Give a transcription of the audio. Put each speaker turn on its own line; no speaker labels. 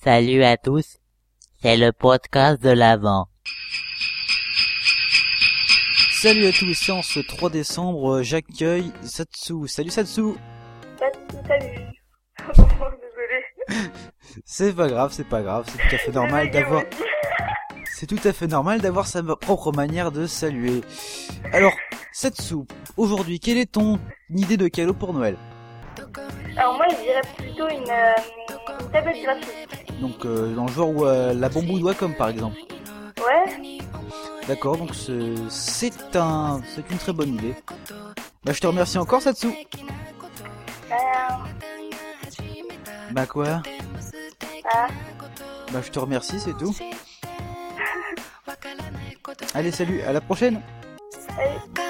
Salut à tous, c'est le podcast de l'Avent.
Salut à tous, en ce 3 décembre, j'accueille Satsu. Salut Satsu.
Salut. Désolé.
C'est pas grave, c'est tout à fait normal d'avoir... C'est tout à fait normal d'avoir sa propre manière de saluer. Alors, Satsu, aujourd'hui, quelle est ton idée de cadeau pour Noël ?
Alors moi je dirais plutôt une tablette graphique.
Donc, dans le genre où la bambou doigt comme par exemple.
Ouais.
D'accord, donc c'est une très bonne idée. Bah je te remercie encore Satsu. Bah quoi ? Bah je te remercie, c'est tout. Allez salut, à la prochaine.
Allez.